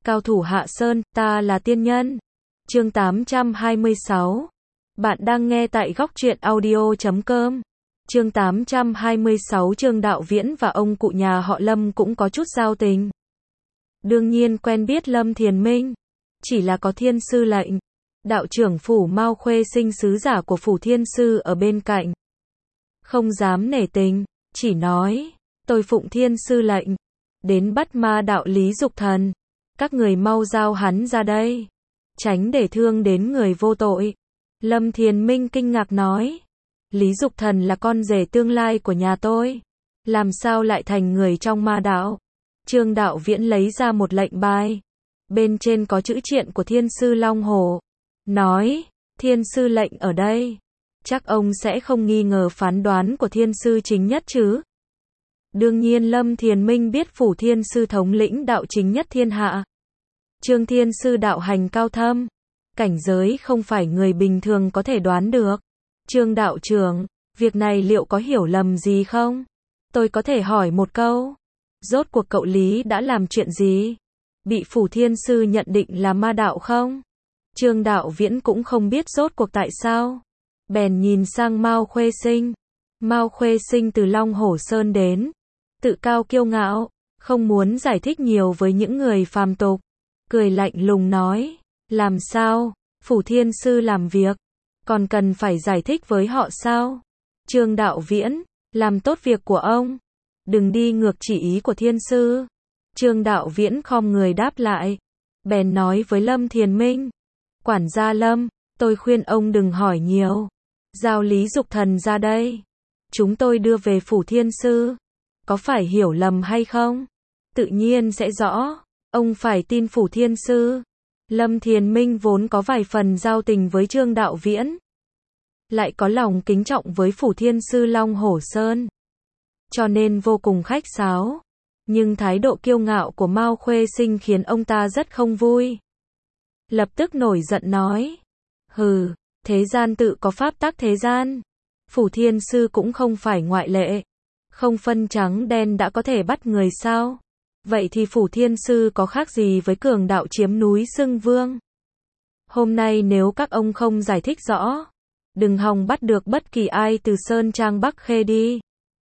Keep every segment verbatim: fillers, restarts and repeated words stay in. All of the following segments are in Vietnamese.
Cao thủ hạ sơn, ta là tiên nhân. Chương tám trăm hai mươi sáu. Bạn đang nghe tại góc truyện audio chấm com. Chương tám trăm hai mươi sáu. Trương Đạo Viễn và ông cụ nhà họ Lâm cũng có chút giao tình. Đương nhiên quen biết Lâm Thiền Minh. Chỉ là có thiên sư lệnh. Đạo trưởng phủ Mao Khuê Sinh sứ giả của phủ thiên sư ở bên cạnh. Không dám nể tình, chỉ nói, tôi phụng thiên sư lệnh. Đến bắt ma đạo Lý Dục Thần. Các người mau giao hắn ra đây. Tránh để thương đến người vô tội. Lâm Thiền Minh kinh ngạc nói. Lý Dục Thần là con rể tương lai của nhà tôi. Làm sao lại thành người trong ma đạo? Trương Đạo Viễn lấy ra một lệnh bài. Bên trên có chữ triện của thiên sư Long Hổ. Nói, thiên sư lệnh ở đây. Chắc ông sẽ không nghi ngờ phán đoán của thiên sư chính nhất chứ? Đương nhiên Lâm Thiền Minh biết phủ thiên sư thống lĩnh đạo chính nhất thiên hạ. Trương thiên sư đạo hành cao thâm. Cảnh giới không phải người bình thường có thể đoán được. Trương đạo trưởng, việc này liệu có hiểu lầm gì không? Tôi có thể hỏi một câu. Rốt cuộc cậu Lý đã làm chuyện gì? Bị phủ thiên sư nhận định là ma đạo không? Trương Đạo Viễn cũng không biết rốt cuộc tại sao. Bèn nhìn sang Mao Khuê Sinh. Mao Khuê Sinh từ Long Hổ Sơn đến. Tự cao kiêu ngạo, không muốn giải thích nhiều với những người phàm tục. Cười lạnh lùng nói, làm sao, phủ thiên sư làm việc, còn cần phải giải thích với họ sao? Trương Đạo Viễn, làm tốt việc của ông, đừng đi ngược chỉ ý của thiên sư. Trương Đạo Viễn khom người đáp lại, bèn nói với Lâm Thiền Minh, quản gia Lâm, tôi khuyên ông đừng hỏi nhiều, giao Lý Dục Thần ra đây, chúng tôi đưa về phủ thiên sư. Có phải hiểu lầm hay không? Tự nhiên sẽ rõ. Ông phải tin phủ thiên sư. Lâm Thiền Minh vốn có vài phần giao tình với Trương Đạo Viễn. Lại có lòng kính trọng với phủ thiên sư Long Hổ Sơn. Cho nên vô cùng khách sáo. Nhưng thái độ kiêu ngạo của Mao Khuê Sinh khiến ông ta rất không vui. Lập tức nổi giận nói. Hừ, thế gian tự có pháp tắc thế gian. Phủ thiên sư cũng không phải ngoại lệ. Không phân trắng đen đã có thể bắt người sao? Vậy thì phủ thiên sư có khác gì với cường đạo chiếm núi xưng vương? Hôm nay nếu các ông không giải thích rõ, đừng hòng bắt được bất kỳ ai từ Sơn Trang Bắc Khê đi.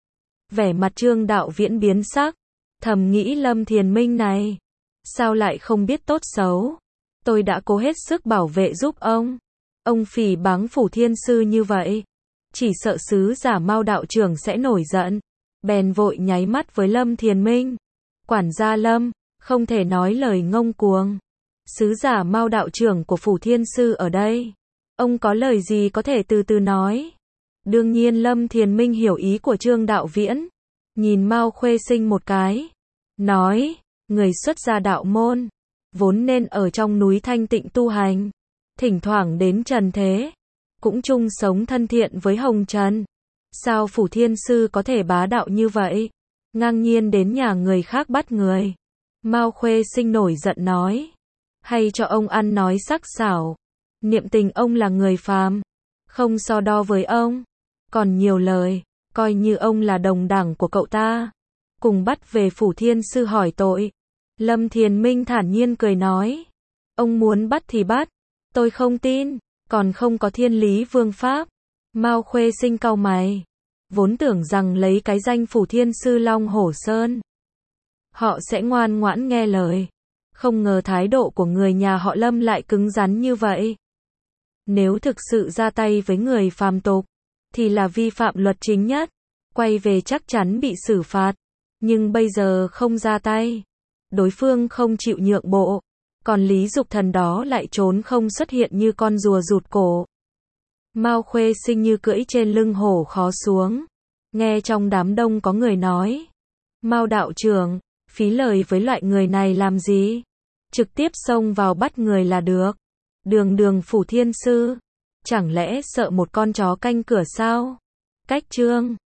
Vẻ mặt Trương Đạo Viễn biến sắc, thầm nghĩ Lâm Thiền Minh này, sao lại không biết tốt xấu? Tôi đã cố hết sức bảo vệ giúp ông. Ông phỉ báng phủ thiên sư như vậy, chỉ sợ sứ giả Mao đạo trưởng sẽ nổi giận. Bèn vội nháy mắt với Lâm Thiền Minh. Quản gia Lâm, không thể nói lời ngông cuồng. Sứ giả Mao đạo trưởng của phủ thiên sư ở đây. Ông có lời gì có thể từ từ nói. Đương nhiên Lâm Thiền Minh hiểu ý của Trương Đạo Viễn. Nhìn Mao Khuê Sinh một cái. Nói, người xuất gia đạo môn. Vốn nên ở trong núi thanh tịnh tu hành. Thỉnh thoảng đến trần thế. Cũng chung sống thân thiện với hồng trần. Sao phủ thiên sư có thể bá đạo như vậy? Ngang nhiên đến nhà người khác bắt người. Mao Khuê Sinh nổi giận nói. Hay cho ông ăn nói sắc sảo. Niệm tình ông là người phàm. Không so đo với ông. Còn nhiều lời. Coi như ông là đồng đảng của cậu ta. Cùng bắt về phủ thiên sư hỏi tội. Lâm Thiền Minh thản nhiên cười nói. Ông muốn bắt thì bắt. Tôi không tin. Còn không có thiên lý vương pháp. Mao Khuê Sinh cau mày. Vốn tưởng rằng lấy cái danh phủ thiên sư Long Hổ Sơn, họ sẽ ngoan ngoãn nghe lời. Không ngờ thái độ của người nhà họ Lâm lại cứng rắn như vậy. Nếu thực sự ra tay với người phàm tục, thì là vi phạm luật chính nhất. Quay về chắc chắn bị xử phạt. Nhưng bây giờ không ra tay. Đối phương không chịu nhượng bộ. Còn Lý Dục Thần đó lại trốn không xuất hiện như con rùa rụt cổ. Mao Khuê Sinh như cưỡi trên lưng hổ khó xuống. Nghe trong đám đông có người nói. Mao đạo trưởng, phí lời với loại người này làm gì? Trực tiếp xông vào bắt người là được. Đường đường phủ thiên sư. Chẳng lẽ sợ một con chó canh cửa sao? Cách Trương